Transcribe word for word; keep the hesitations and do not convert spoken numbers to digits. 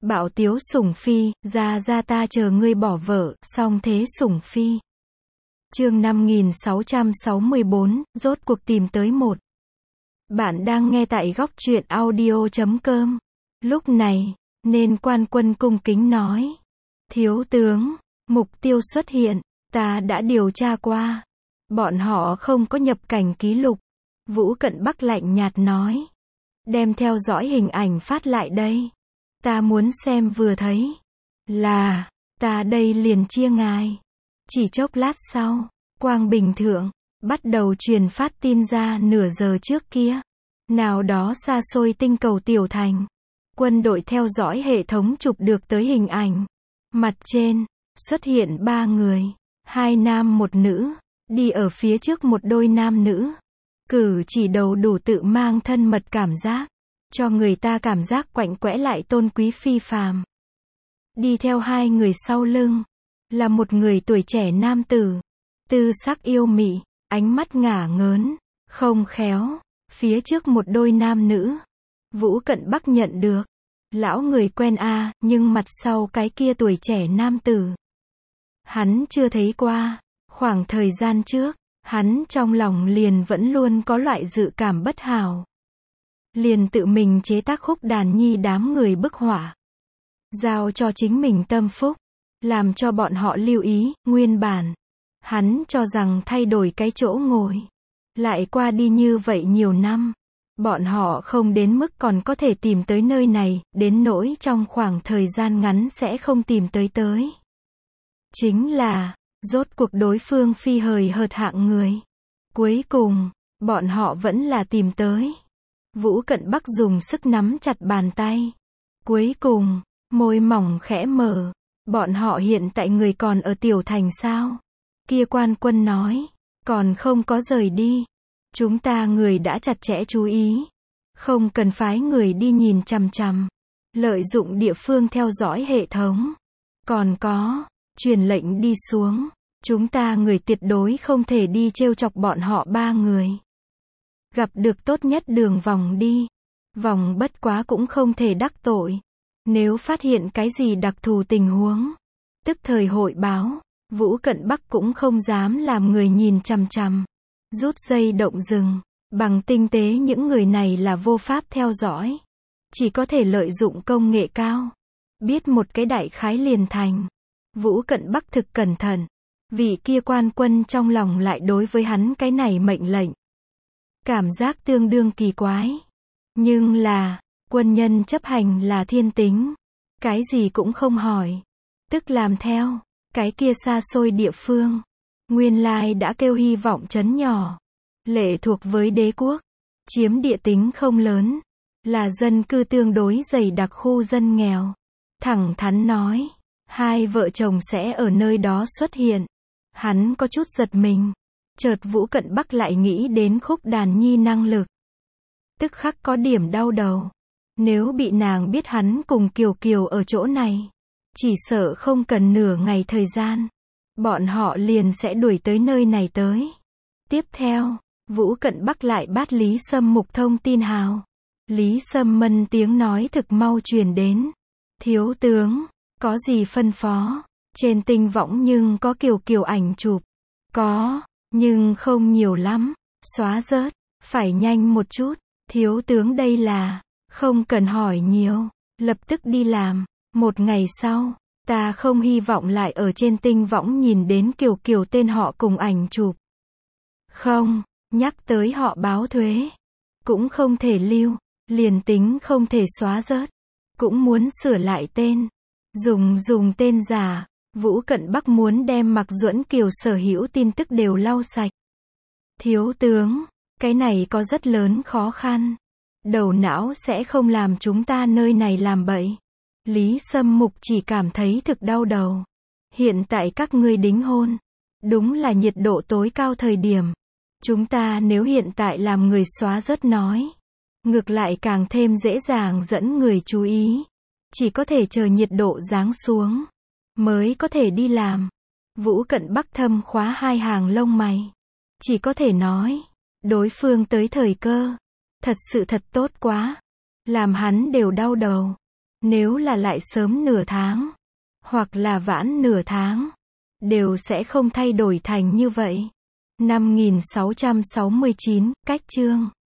Bảo Tiếu Sủng Phi, ra ra ta chờ ngươi bỏ vợ, song thế Sủng Phi. Chương năm nghìn sáu trăm sáu mươi bốn, rốt cuộc tìm tới một. Bạn đang nghe tại góc truyện audio chấm com. Lúc này, nên Quan Quân cung kính nói. Thiếu tướng, mục tiêu xuất hiện, ta đã điều tra qua. Bọn họ không có nhập cảnh ký lục. Vũ Cận Bắc lạnh nhạt nói. Đem theo dõi hình ảnh phát lại đây. Ta muốn xem vừa thấy. Là, ta đây liền chia ngài. Chỉ chốc lát sau, Quang Bình Thượng, bắt đầu truyền phát tin ra nửa giờ trước kia. Nào đó xa xôi tinh cầu Tiểu Thành. Quân đội theo dõi hệ thống chụp được tới hình ảnh. Mặt trên, xuất hiện ba người. Hai nam một nữ. Đi ở phía trước một đôi nam nữ. Cử chỉ đầu đủ tự mang thân mật cảm giác. Cho người ta cảm giác quạnh quẽ lại tôn quý phi phàm. Đi theo hai người sau lưng. Là một người tuổi trẻ nam tử. Tư sắc yêu mị, ánh mắt ngả ngớn, không khéo. Phía trước một đôi nam nữ. Vũ Cận Bắc nhận được. Lão người quen a à, nhưng mặt sau cái kia tuổi trẻ nam tử. Hắn chưa thấy qua. Khoảng thời gian trước, hắn trong lòng liền vẫn luôn có loại dự cảm bất hảo. Liền tự mình chế tác khúc đàn nhi đám người bức họa. Giao cho chính mình tâm phúc. Làm cho bọn họ lưu ý, nguyên bản. Hắn cho rằng thay đổi cái chỗ ngồi. Lại qua đi như vậy nhiều năm. Bọn họ không đến mức còn có thể tìm tới nơi này, đến nỗi trong khoảng thời gian ngắn sẽ không tìm tới tới. Chính là, rốt cuộc đối phương phi hời hợt hạng người. Cuối cùng, bọn họ vẫn là tìm tới. Vũ Cận Bắc dùng sức nắm chặt bàn tay. Cuối cùng, môi mỏng khẽ mở. Bọn họ hiện tại người còn ở Tiểu Thành sao? Kia Quan Quân nói. Còn không có rời đi. Chúng ta người đã chặt chẽ chú ý. Không cần phái người đi nhìn chằm chằm. Lợi dụng địa phương theo dõi hệ thống. Còn có, truyền lệnh đi xuống. Chúng ta người tuyệt đối không thể đi trêu chọc bọn họ ba người. Gặp được tốt nhất đường vòng đi. Vòng bất quá cũng không thể đắc tội. Nếu phát hiện cái gì đặc thù tình huống. Tức thời hội báo. Vũ Cận Bắc cũng không dám làm người nhìn chằm chằm. Rút dây động rừng. Bằng tinh tế những người này là vô pháp theo dõi. Chỉ có thể lợi dụng công nghệ cao. Biết một cái đại khái liền thành. Vũ Cận Bắc thực cẩn thận. Vị kia Quan Quân trong lòng lại đối với hắn cái này mệnh lệnh. Cảm giác tương đương kỳ quái. Nhưng là, quân nhân chấp hành là thiên tính. Cái gì cũng không hỏi. Tức làm theo. Cái kia xa xôi địa phương. Nguyên lai đã kêu hy vọng trấn nhỏ. Lệ thuộc với đế quốc. Chiếm địa tính không lớn. Là dân cư tương đối dày đặc khu dân nghèo. Thẳng thắn nói. Hai vợ chồng sẽ ở nơi đó xuất hiện. Hắn có chút giật mình. Chợt Vũ Cận Bắc lại nghĩ đến khúc đàn nhi năng lực. Tức khắc có điểm đau đầu. Nếu bị nàng biết hắn cùng Kiều Kiều ở chỗ này. Chỉ sợ không cần nửa ngày thời gian. Bọn họ liền sẽ đuổi tới nơi này tới. Tiếp theo, Vũ Cận Bắc lại bắt Lý Sâm Mục thông tin hào. Lý Sâm Mân tiếng nói thực mau truyền đến. Thiếu tướng, có gì phân phó? Trên tinh võng nhưng có Kiều Kiều ảnh chụp. Có, nhưng không nhiều lắm. Xóa rớt, phải nhanh một chút. Thiếu tướng đây là, không cần hỏi nhiều. Lập tức đi làm. Một ngày sau, ta không hy vọng lại ở trên tinh võng nhìn đến Kiều Kiều tên họ cùng ảnh chụp. Không, nhắc tới họ báo thuế. Cũng không thể lưu. Liền tính không thể xóa rớt. Cũng muốn sửa lại tên. Dùng dùng tên giả. Vũ Cận Bắc muốn đem Mạc Duẫn Kiều sở hữu tin tức đều lau sạch. Thiếu tướng, cái này có rất lớn khó khăn. Đầu não sẽ không làm chúng ta nơi này làm bậy. Lý Sâm Mục chỉ cảm thấy thực đau đầu. Hiện tại các ngươi đính hôn. Đúng là nhiệt độ tối cao thời điểm. Chúng ta nếu hiện tại làm người xóa rớt nói. Ngược lại càng thêm dễ dàng dẫn người chú ý. Chỉ có thể chờ nhiệt độ giáng xuống. Mới có thể đi làm. Vũ Cận Bắc thâm khóa hai hàng lông mày. Chỉ có thể nói. Đối phương tới thời cơ. Thật sự thật tốt quá. Làm hắn đều đau đầu. Nếu là lại sớm nửa tháng, hoặc là vãn nửa tháng, đều sẽ không thay đổi thành như vậy. năm nghìn sáu trăm sáu mươi chín, cách chương